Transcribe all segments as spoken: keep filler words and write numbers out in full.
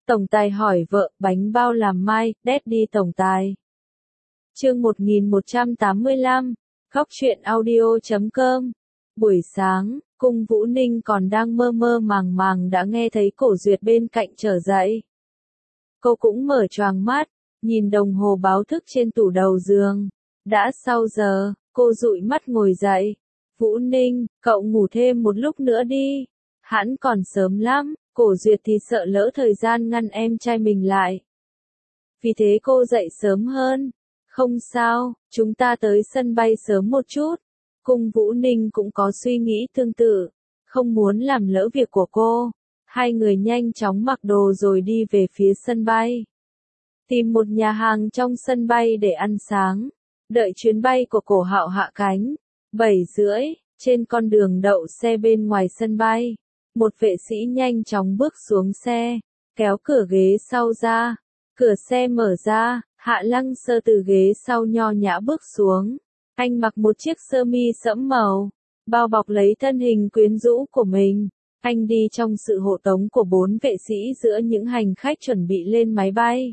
Tổng tài hỏi vợ, bánh bao làm mai, Daddy tổng tài. Chương một nghìn một trăm tám mươi lăm, khóc chuyện audio chấm com. Buổi sáng, Cung Vũ Ninh còn đang mơ mơ màng màng đã nghe thấy Cổ Duyệt bên cạnh trở dậy. Cô cũng mở choàng mắt, nhìn đồng hồ báo thức trên tủ đầu giường. Đã sau giờ, cô dụi mắt ngồi dậy. Vũ Ninh, cậu ngủ thêm một lúc nữa đi. Hẵng còn sớm lắm. Cổ Duyệt thì sợ lỡ thời gian ngăn em trai mình lại. Vì thế cô dậy sớm hơn. Không sao, chúng ta tới sân bay sớm một chút. Cung Vũ Ninh cũng có suy nghĩ tương tự. Không muốn làm lỡ việc của cô. Hai người nhanh chóng mặc đồ rồi đi về phía sân bay. Tìm một nhà hàng trong sân bay để ăn sáng. Đợi chuyến bay của Cổ Hạo hạ cánh. bảy rưỡi, trên con đường đậu xe bên ngoài sân bay. Một vệ sĩ nhanh chóng bước xuống xe, kéo cửa ghế sau ra. Cửa xe mở ra, Hạ Lăng Sơ từ ghế sau nho nhã bước xuống. Anh mặc một chiếc sơ mi sẫm màu, bao bọc lấy thân hình quyến rũ của mình. Anh đi trong sự hộ tống của bốn vệ sĩ giữa những hành khách chuẩn bị lên máy bay.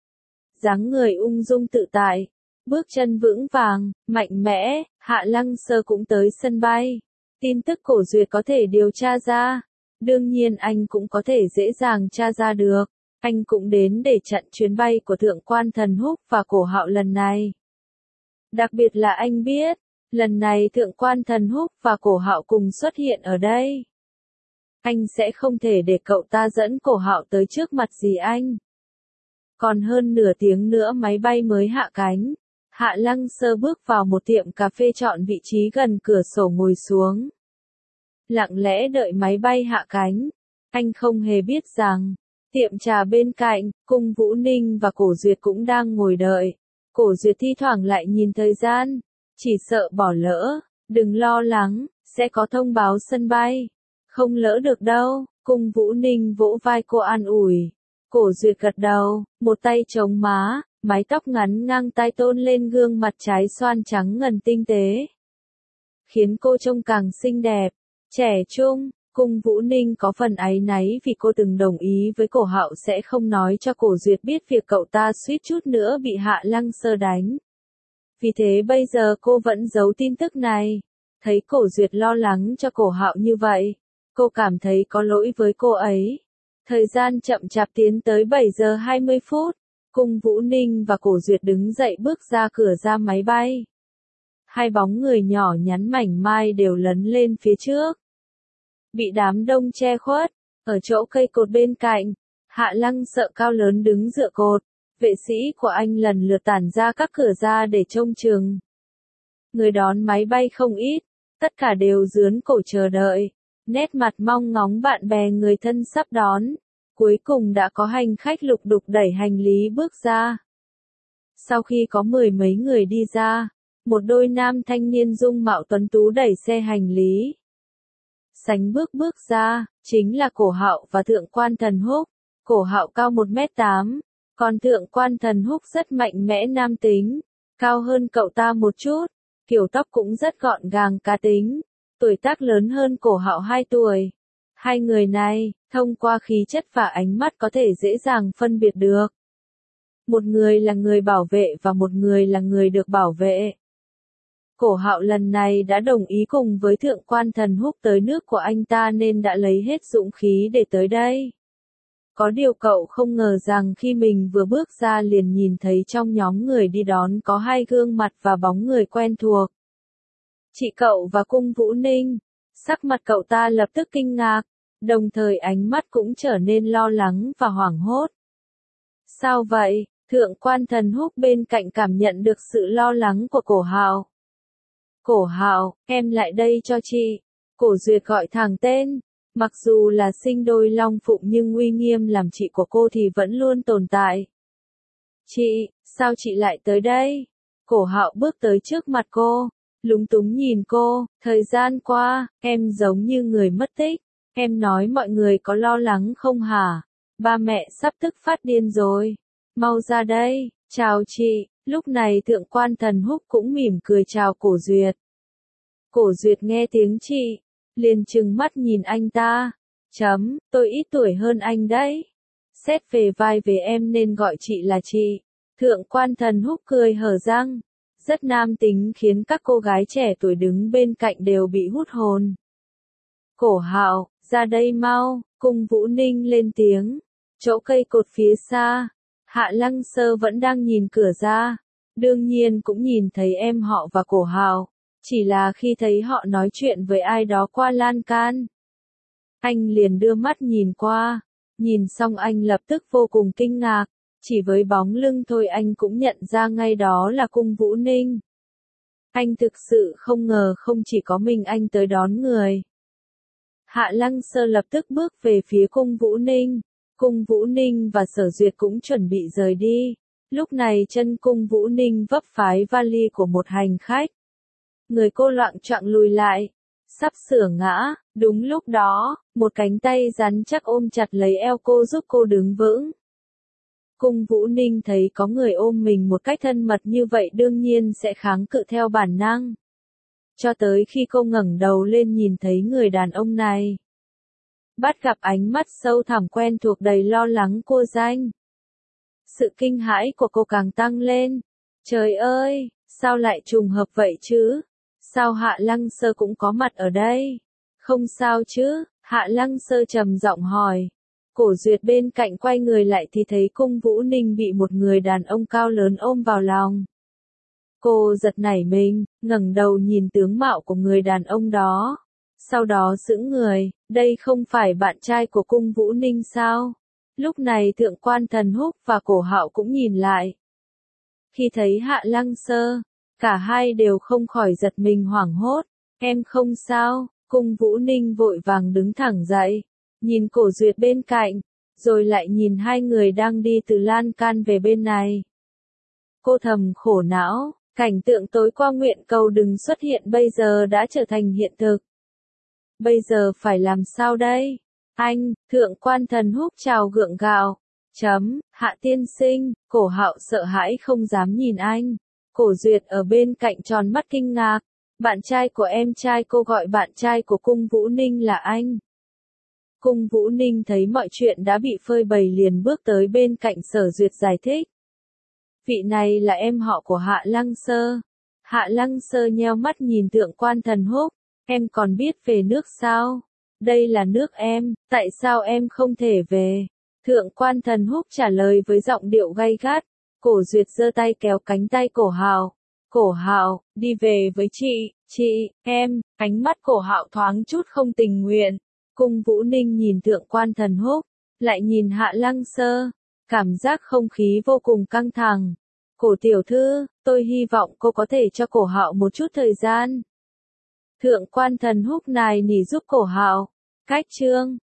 Dáng người ung dung tự tại, bước chân vững vàng, mạnh mẽ. Hạ Lăng Sơ cũng tới sân bay. Tin tức Cổ Duyệt có thể điều tra ra. Đương nhiên anh cũng có thể dễ dàng tra ra được. Anh cũng đến để chặn chuyến bay của Thượng quan Thần Húc và Cổ Hạo lần này. Đặc biệt là anh biết, lần này Thượng quan Thần Húc và Cổ Hạo cùng xuất hiện ở đây. Anh sẽ không thể để cậu ta dẫn Cổ Hạo tới trước mặt gì anh. Còn hơn nửa tiếng nữa máy bay mới hạ cánh. Hạ Lăng Sơ bước vào một tiệm cà phê chọn vị trí gần cửa sổ ngồi xuống. Lặng lẽ đợi máy bay hạ cánh. Anh không hề biết rằng, tiệm trà bên cạnh, Cung Vũ Ninh và Cổ Duyệt cũng đang ngồi đợi. Cổ Duyệt thi thoảng lại nhìn thời gian, chỉ sợ bỏ lỡ. Đừng lo lắng, sẽ có thông báo sân bay. Không lỡ được đâu. Cung Vũ Ninh vỗ vai cô an ủi. Cổ Duyệt gật đầu, một tay chống má, mái tóc ngắn ngang tai tôn lên gương mặt trái xoan trắng ngần tinh tế. Khiến cô trông càng xinh đẹp. Trẻ trung, Cung Vũ Ninh có phần áy náy vì cô từng đồng ý với Cổ Hạo sẽ không nói cho Cổ Duyệt biết việc cậu ta suýt chút nữa bị Hạ Lăng Sơ đánh. Vì thế bây giờ cô vẫn giấu tin tức này. Thấy Cổ Duyệt lo lắng cho Cổ Hạo như vậy, cô cảm thấy có lỗi với cô ấy. Thời gian chậm chạp tiến tới bảy giờ hai mươi phút, Cung Vũ Ninh và Cổ Duyệt đứng dậy bước ra cửa ra máy bay. Hai bóng người nhỏ nhắn mảnh mai đều lấn lên phía trước. Bị đám đông che khuất, ở chỗ cây cột bên cạnh, Hạ Lăng Sợ cao lớn đứng dựa cột. Vệ sĩ của anh lần lượt tản ra các cửa ra để trông chừng. Người đón máy bay không ít, tất cả đều dướn cổ chờ đợi. Nét mặt mong ngóng bạn bè người thân sắp đón. Cuối cùng đã có hành khách lục đục đẩy hành lý bước ra. Sau khi có mười mấy người đi ra, một đôi nam thanh niên dung mạo tuấn tú đẩy xe hành lý. Sánh bước bước ra, chính là Cổ Hạo và Thượng quan Thần Húc. Cổ Hạo cao một mét tám, còn Thượng quan Thần Húc rất mạnh mẽ nam tính, cao hơn cậu ta một chút, kiểu tóc cũng rất gọn gàng cá tính, tuổi tác lớn hơn Cổ Hạo hai tuổi. Hai người này, thông qua khí chất và ánh mắt có thể dễ dàng phân biệt được. Một người là người bảo vệ và một người là người được bảo vệ. Cổ Hạo lần này đã đồng ý cùng với Thượng quan Thần Húc tới nước của anh ta nên đã lấy hết dũng khí để tới đây. Có điều cậu không ngờ rằng khi mình vừa bước ra liền nhìn thấy trong nhóm người đi đón có hai gương mặt và bóng người quen thuộc. Chị cậu và Cung Vũ Ninh. Sắc mặt cậu ta lập tức kinh ngạc, đồng thời ánh mắt cũng trở nên lo lắng và hoảng hốt. Sao vậy? Thượng quan Thần Húc bên cạnh cảm nhận được sự lo lắng của Cổ Hạo. Cổ Hạo, em lại đây cho chị. Cổ Duyệt gọi thẳng tên. Mặc dù là sinh đôi long phụng nhưng uy nghiêm làm chị của cô thì vẫn luôn tồn tại. Chị, sao chị lại tới đây? Cổ Hạo bước tới trước mặt cô, lúng túng nhìn cô. Thời gian qua, em giống như người mất tích. Em nói mọi người có lo lắng không hả? Ba mẹ sắp tức phát điên rồi. Mau ra đây, chào chị. Lúc này Thượng quan Thần Húc cũng mỉm cười chào Cổ Duyệt. Cổ Duyệt nghe tiếng chị, liền trừng mắt nhìn anh ta. Chấm, tôi ít tuổi hơn anh đấy. Xét về vai về em nên gọi chị là chị. Thượng quan Thần Húc cười hở răng. Rất nam tính khiến các cô gái trẻ tuổi đứng bên cạnh đều bị hút hồn. Cổ Hạo, ra đây mau, Cung Vũ Ninh lên tiếng. Chỗ cây cột phía xa, Hạ Lăng Sơ vẫn đang nhìn cửa ra. Đương nhiên cũng nhìn thấy em họ và Cổ Hạo. Chỉ là khi thấy họ nói chuyện với ai đó qua lan can. Anh liền đưa mắt nhìn qua. Nhìn xong anh lập tức vô cùng kinh ngạc. Chỉ với bóng lưng thôi anh cũng nhận ra ngay đó là Cung Vũ Ninh. Anh thực sự không ngờ không chỉ có mình anh tới đón người. Hạ Lăng Sơ lập tức bước về phía Cung Vũ Ninh. Cung Vũ Ninh và Sở Duyệt cũng chuẩn bị rời đi. Lúc này chân Cung Vũ Ninh vấp phái vali của một hành khách. Người cô loạng choạng lùi lại. Sắp sửa ngã. Đúng lúc đó, một cánh tay rắn chắc ôm chặt lấy eo cô giúp cô đứng vững. Cung Vũ Ninh thấy có người ôm mình một cách thân mật như vậy đương nhiên sẽ kháng cự theo bản năng. Cho tới khi cô ngẩng đầu lên nhìn thấy người đàn ông này. Bắt gặp ánh mắt sâu thẳm quen thuộc đầy lo lắng cô danh. Sự kinh hãi của cô càng tăng lên. Trời ơi, sao lại trùng hợp vậy chứ? Sao Hạ Lăng Sơ cũng có mặt ở đây? Không sao chứ? Hạ Lăng Sơ trầm giọng hỏi. Cổ Duyệt bên cạnh quay người lại thì thấy Cung Vũ Ninh bị một người đàn ông cao lớn ôm vào lòng. Cô giật nảy mình, ngẩng đầu nhìn tướng mạo của người đàn ông đó. Sau đó sững người, đây không phải bạn trai của Cung Vũ Ninh sao? Lúc này Thượng quan Thần Húc và Cổ Hạo cũng nhìn lại. Khi thấy Hạ Lăng Sơ, cả hai đều không khỏi giật mình hoảng hốt. Em không sao? Cung Vũ Ninh vội vàng đứng thẳng dậy, nhìn Cổ Duyệt bên cạnh, rồi lại nhìn hai người đang đi từ lan can về bên này. Cô thầm khổ não, cảnh tượng tối qua nguyện cầu đừng xuất hiện bây giờ đã trở thành hiện thực. Bây giờ phải làm sao đây? Anh, Thượng quan Thần Húc chào gượng gạo. Chấm, Hạ tiên sinh, Cổ Hạo sợ hãi không dám nhìn anh. Cổ Duyệt ở bên cạnh tròn mắt kinh ngạc. Bạn trai của em trai cô gọi bạn trai của Cung Vũ Ninh là anh. Cung Vũ Ninh thấy mọi chuyện đã bị phơi bày liền bước tới bên cạnh Sở Duyệt giải thích. Vị này là em họ của Hạ Lăng Sơ. Hạ Lăng Sơ nheo mắt nhìn Thượng quan Thần Húc. Em còn biết về nước sao? Đây là nước em, tại sao em không thể về? Thượng quan Thần Húc trả lời với giọng điệu gay gắt. Cổ Duyệt giơ tay kéo cánh tay Cổ Hạo. Cổ Hạo, đi về với chị, chị, em, ánh mắt Cổ Hạo thoáng chút không tình nguyện. Cung Vũ Ninh nhìn Thượng quan Thần Húc, lại nhìn Hạ Lăng Sơ, cảm giác không khí vô cùng căng thẳng. Cổ tiểu thư, tôi hy vọng cô có thể cho Cổ Hạo một chút thời gian. Thượng quan Thần Húc nài nỉ giúp Cổ Hạo. Cách chương